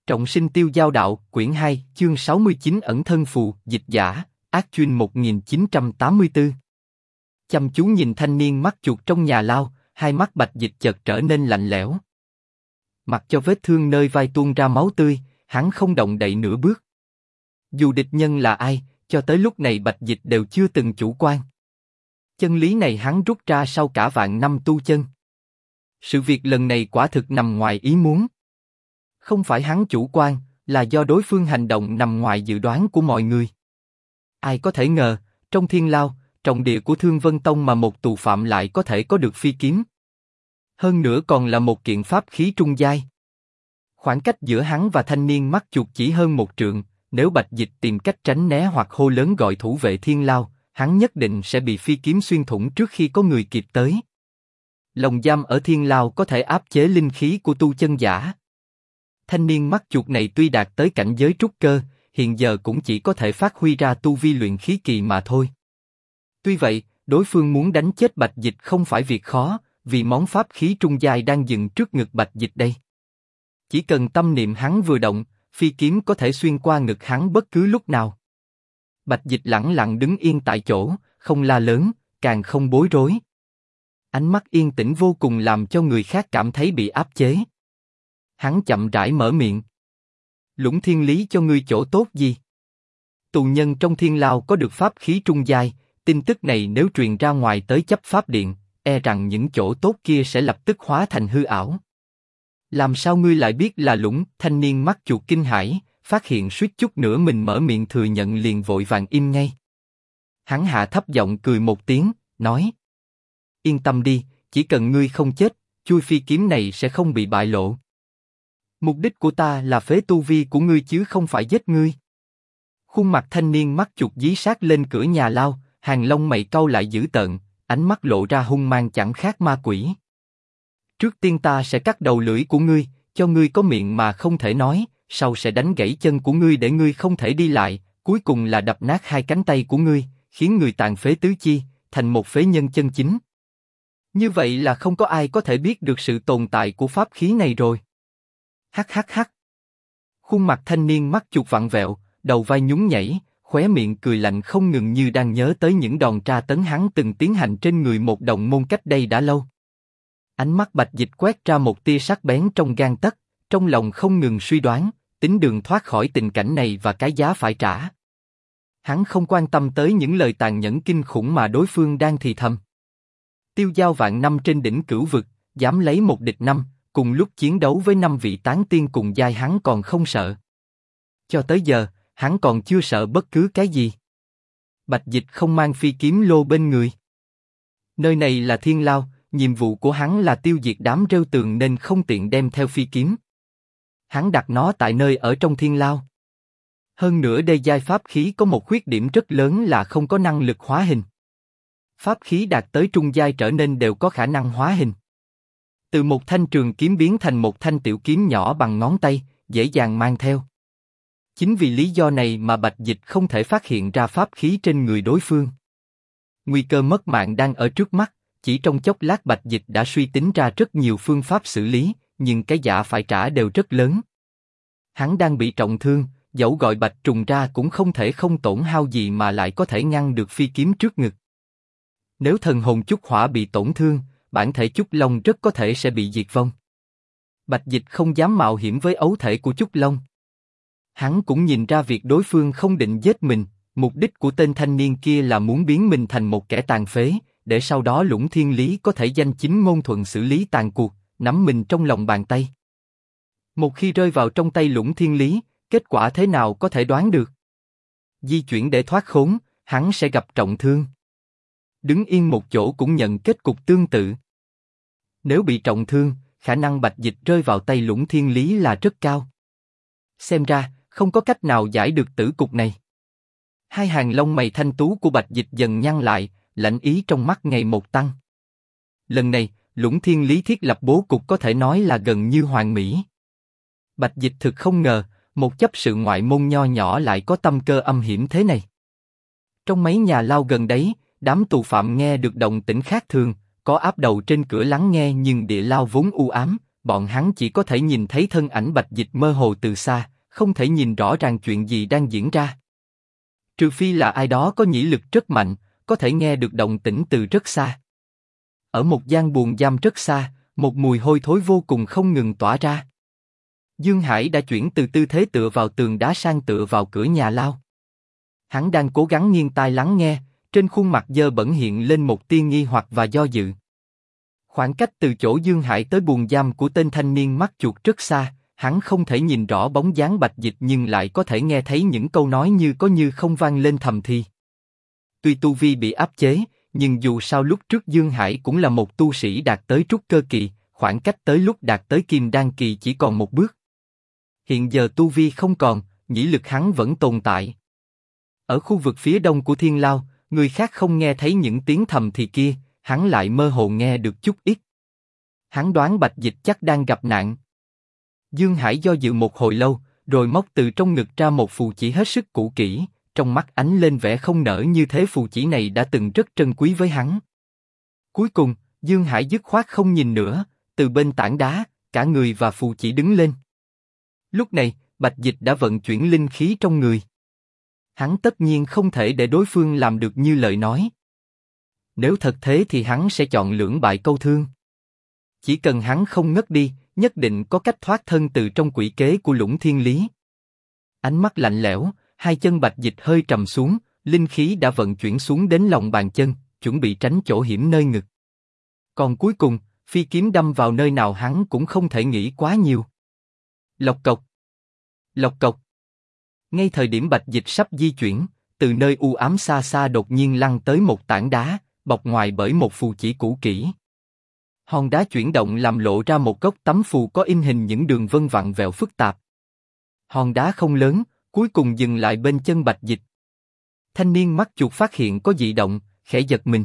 Trọng sinh tiêu giao đạo, quyển 2, chương 69 ẩn thân phù, dịch giả, Ác Chuyên 1984. Chăm chú nhìn thanh niên mắt chuột trong nhà lao, hai mắt Bạch Dịch chợt trở nên lạnh lẽo. Mặc cho vết thương nơi vai tuôn ra máu tươi, hắn không động đậy nửa bước. Dù địch nhân là ai, cho tới lúc này Bạch Dịch đều chưa từng chủ quan. Chân lý này hắn rút ra sau cả vạn năm tu chân. Sự việc lần này quả thực nằm ngoài ý muốn. Không phải hắn chủ quan, là do đối phương hành động nằm ngoài dự đoán của mọi người. Ai có thể ngờ, trong thiên lao, trọng địa của Thương Vân Tông mà một tù phạm lại có thể có được phi kiếm. Hơn nữa còn là một kiện pháp khí trung giai. Khoảng cách giữa hắn và thanh niên mắt chuột chỉ hơn một trượng, nếu Bạch Dịch tìm cách tránh né hoặc hô lớn gọi thủ vệ thiên lao, hắn nhất định sẽ bị phi kiếm xuyên thủng trước khi có người kịp tới. Lồng giam ở thiên lao có thể áp chế linh khí của tu chân giả. Thanh niên mắt chuột này tuy đạt tới cảnh giới trúc cơ, hiện giờ cũng chỉ có thể phát huy ra tu vi luyện khí kỳ mà thôi. Tuy vậy, đối phương muốn đánh chết Bạch Dịch không phải việc khó, vì món pháp khí trung giai đang dừng trước ngực Bạch Dịch đây. Chỉ cần tâm niệm hắn vừa động, phi kiếm có thể xuyên qua ngực hắn bất cứ lúc nào. Bạch Dịch lẳng lặng đứng yên tại chỗ, không la lớn, càng không bối rối. Ánh mắt yên tĩnh vô cùng làm cho người khác cảm thấy bị áp chế. Hắn chậm rãi mở miệng. Lũng Thiên Lý cho ngươi chỗ tốt gì? Tù nhân trong thiên lao có được pháp khí trung giai, tin tức này nếu truyền ra ngoài tới chấp pháp điện, e rằng những chỗ tốt kia sẽ lập tức hóa thành hư ảo. Làm sao ngươi lại biết là Lũng? Thanh niên mắt chuột kinh hãi, phát hiện suýt chút nữa mình mở miệng thừa nhận liền vội vàng im ngay. Hắn hạ thấp giọng cười một tiếng, nói: Yên tâm đi, chỉ cần ngươi không chết, chui phi kiếm này sẽ không bị bại lộ. Mục đích của ta là phế tu vi của ngươi chứ không phải giết ngươi. Khuôn mặt thanh niên mắt chuột dí sát lên cửa nhà lao, hàng lông mày cau lại dữ tợn, ánh mắt lộ ra hung mang chẳng khác ma quỷ. Trước tiên ta sẽ cắt đầu lưỡi của ngươi, cho ngươi có miệng mà không thể nói, sau sẽ đánh gãy chân của ngươi để ngươi không thể đi lại, cuối cùng là đập nát hai cánh tay của ngươi, khiến ngươi tàn phế tứ chi, thành một phế nhân chân chính. Như vậy là không có ai có thể biết được sự tồn tại của pháp khí này rồi. Hắc hắc hắc. Khuôn mặt thanh niên mắt chuột vặn vẹo, đầu vai nhún nhảy, khóe miệng cười lạnh không ngừng như đang nhớ tới những đòn tra tấn hắn từng tiến hành trên người một đồng môn cách đây đã lâu. Ánh mắt Bạch Dịch quét ra một tia sắc bén trong gang tấc, trong lòng không ngừng suy đoán, tính đường thoát khỏi tình cảnh này và cái giá phải trả. Hắn không quan tâm tới những lời tàn nhẫn kinh khủng mà đối phương đang thì thầm. Tiêu giao vạn năm trên đỉnh cửu vực, dám lấy một địch năm, cùng lúc chiến đấu với 5 vị tán tiên cùng giai hắn còn không sợ. Cho tới giờ, hắn còn chưa sợ bất cứ cái gì. Bạch Dịch không mang phi kiếm lô bên người. Nơi này là thiên lao, nhiệm vụ của hắn là tiêu diệt đám rêu tường nên không tiện đem theo phi kiếm. Hắn đặt nó tại nơi ở trong thiên lao. Hơn nữa đây giai pháp khí có một khuyết điểm rất lớn là không có năng lực hóa hình. Pháp khí đạt tới trung giai trở nên đều có khả năng hóa hình. Từ một thanh trường kiếm biến thành một thanh tiểu kiếm nhỏ bằng ngón tay, dễ dàng mang theo. Chính vì lý do này mà Bạch Dịch không thể phát hiện ra pháp khí trên người đối phương. Nguy cơ mất mạng đang ở trước mắt, chỉ trong chốc lát Bạch Dịch đã suy tính ra rất nhiều phương pháp xử lý, nhưng cái giá phải trả đều rất lớn. Hắn đang bị trọng thương, dẫu gọi Bạch Trùng ra cũng không thể không tổn hao gì mà lại có thể ngăn được phi kiếm trước ngực. Nếu thần hồn Chúc Hỏa bị tổn thương, bản thể Chúc Long rất có thể sẽ bị diệt vong. Bạch Dịch không dám mạo hiểm với ấu thể của Chúc Long. Hắn cũng nhìn ra việc đối phương không định giết mình, mục đích của tên thanh niên kia là muốn biến mình thành một kẻ tàn phế, để sau đó Lũng Thiên Lý có thể danh chính ngôn thuận xử lý tàn cuộc, nắm mình trong lòng bàn tay. Một khi rơi vào trong tay Lũng Thiên Lý, kết quả thế nào có thể đoán được? Di chuyển để thoát khốn, hắn sẽ gặp trọng thương. Đứng yên một chỗ cũng nhận kết cục tương tự. Nếu bị trọng thương, khả năng Bạch Dịch rơi vào tay Lũng Thiên Lý là rất cao. Xem ra, không có cách nào giải được tử cục này. Hai hàng lông mày thanh tú của Bạch Dịch dần nhăn lại, lãnh ý trong mắt ngày một tăng. Lần này, Lũng Thiên Lý thiết lập bố cục có thể nói là gần như hoàn mỹ. Bạch Dịch thực không ngờ, một chấp sự ngoại môn nho nhỏ lại có tâm cơ âm hiểm thế này. Trong mấy nhà lao gần đấy, đám tù phạm nghe được động tĩnh khác thường, có áp đầu trên cửa lắng nghe nhưng địa lao vốn u ám, bọn hắn chỉ có thể nhìn thấy thân ảnh Bạch Dịch mơ hồ từ xa, không thể nhìn rõ ràng chuyện gì đang diễn ra. Trừ phi là ai đó có nhĩ lực rất mạnh, có thể nghe được động tĩnh từ rất xa. Ở một gian buồng giam rất xa, một mùi hôi thối vô cùng không ngừng tỏa ra. Dương Hải đã chuyển từ tư thế tựa vào tường đá sang tựa vào cửa nhà lao. Hắn đang cố gắng nghiêng tai lắng nghe, trên khuôn mặt dơ bẩn hiện lên một tia nghi hoặc và do dự. Khoảng cách từ chỗ Dương Hải tới buồng giam của tên thanh niên mắt chuột rất xa, hắn không thể nhìn rõ bóng dáng Bạch Dịch nhưng lại có thể nghe thấy những câu nói như có như không vang lên thầm thì. Tuy tu vi bị áp chế, nhưng dù sao lúc trước Dương Hải cũng là một tu sĩ đạt tới trúc cơ kỳ, khoảng cách tới lúc đạt tới kim đan kỳ chỉ còn một bước. Hiện giờ tu vi không còn, nhĩ lực hắn vẫn tồn tại. Ở khu vực phía đông của Thiên Lao, người khác không nghe thấy những tiếng thầm thì kia, hắn lại mơ hồ nghe được chút ít. Hắn đoán Bạch Dịch chắc đang gặp nạn. Dương Hải do dự một hồi lâu, rồi móc từ trong ngực ra một phù chỉ hết sức cũ kỹ, trong mắt ánh lên vẻ không nỡ như thế phù chỉ này đã từng rất trân quý với hắn. Cuối cùng, Dương Hải dứt khoát không nhìn nữa, từ bên tảng đá, cả người và phù chỉ đứng lên. Lúc này, Bạch Dịch đã vận chuyển linh khí trong người. Hắn tất nhiên không thể để đối phương làm được như lời nói. Nếu thật thế thì hắn sẽ chọn lưỡng bại câu thương. Chỉ cần hắn không ngất đi, nhất định có cách thoát thân từ trong quỷ kế của Lũng Thiên Lý. Ánh mắt lạnh lẽo, hai chân Bạch Dịch hơi trầm xuống, linh khí đã vận chuyển xuống đến lòng bàn chân, chuẩn bị tránh chỗ hiểm nơi ngực. Còn cuối cùng, phi kiếm đâm vào nơi nào hắn cũng không thể nghĩ quá nhiều. Lộc cộc, lộc cộc. Ngay thời điểm Bạch Dịch sắp di chuyển, từ nơi u ám xa xa đột nhiên lăn tới một tảng đá, bọc ngoài bởi một phù chỉ cũ kỹ. Hòn đá chuyển động làm lộ ra một góc tấm phù có in hình những đường vân vặn vẹo phức tạp. Hòn đá không lớn, cuối cùng dừng lại bên chân Bạch Dịch. Thanh niên mắt chuột phát hiện có dị động, khẽ giật mình.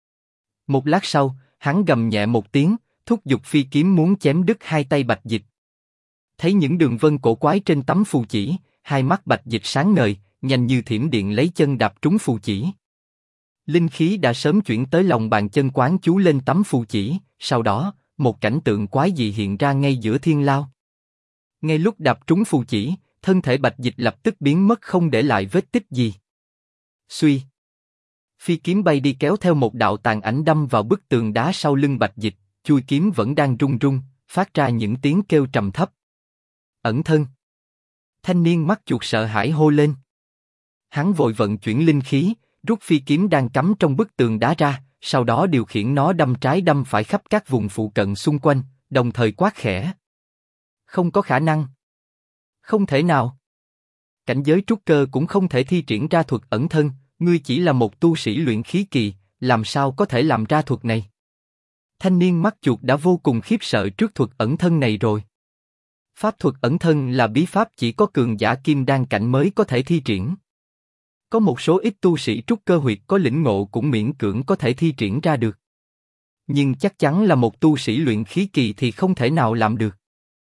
Một lát sau, hắn gầm nhẹ một tiếng, thúc giục phi kiếm muốn chém đứt hai tay Bạch Dịch. Thấy những đường vân cổ quái trên tấm phù chỉ, hai mắt Bạch Dịch sáng ngời, nhanh như thiểm điện lấy chân đạp trúng phù chỉ. Linh khí đã sớm chuyển tới lòng bàn chân quán chú lên tấm phù chỉ, sau đó, một cảnh tượng quái dị hiện ra ngay giữa Thiên Lao. Ngay lúc đạp trúng phù chỉ, thân thể Bạch Dịch lập tức biến mất không để lại vết tích gì. Suy. Phi kiếm bay đi kéo theo một đạo tàn ảnh đâm vào bức tường đá sau lưng Bạch Dịch, chui kiếm vẫn đang rung rung, phát ra những tiếng kêu trầm thấp. Ẩn thân. Thanh niên mắt chuột sợ hãi hô lên. Hắn vội vận chuyển linh khí, rút phi kiếm đang cắm trong bức tường đá ra, sau đó điều khiển nó đâm trái đâm phải khắp các vùng phụ cận xung quanh, đồng thời quát khẽ. Không có khả năng. Không thể nào. Cảnh giới trúc cơ cũng không thể thi triển ra thuật ẩn thân, ngươi chỉ là một tu sĩ luyện khí kỳ, làm sao có thể làm ra thuật này? Thanh niên mắt chuột đã vô cùng khiếp sợ trước thuật ẩn thân này rồi. Pháp thuật ẩn thân là bí pháp chỉ có cường giả kim đan cảnh mới có thể thi triển. Có một số ít tu sĩ trúc cơ huyệt có lĩnh ngộ cũng miễn cưỡng có thể thi triển ra được. Nhưng chắc chắn là một tu sĩ luyện khí kỳ thì không thể nào làm được.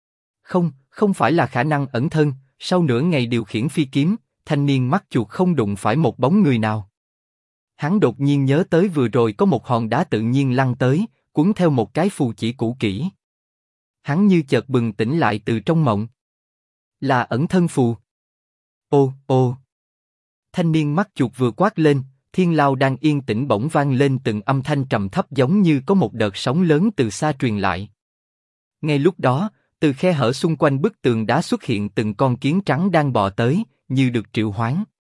Không phải là khả năng ẩn thân, sau nửa ngày điều khiển phi kiếm, thanh niên mắt chuột không đụng phải một bóng người nào. Hắn đột nhiên nhớ tới vừa rồi có một hòn đá tự nhiên lăn tới, cuốn theo một cái phù chỉ cũ kỹ. Hắn như chợt bừng tỉnh lại từ trong mộng. Là ẩn thân phù. Ô. Thanh niên mắt chuột vừa quát lên, Thiên Lao đang yên tĩnh bỗng vang lên từng âm thanh trầm thấp giống như có một đợt sóng lớn từ xa truyền lại. Ngay lúc đó, từ khe hở xung quanh bức tường đá xuất hiện từng con kiến trắng đang bò tới, như được triệu hoán.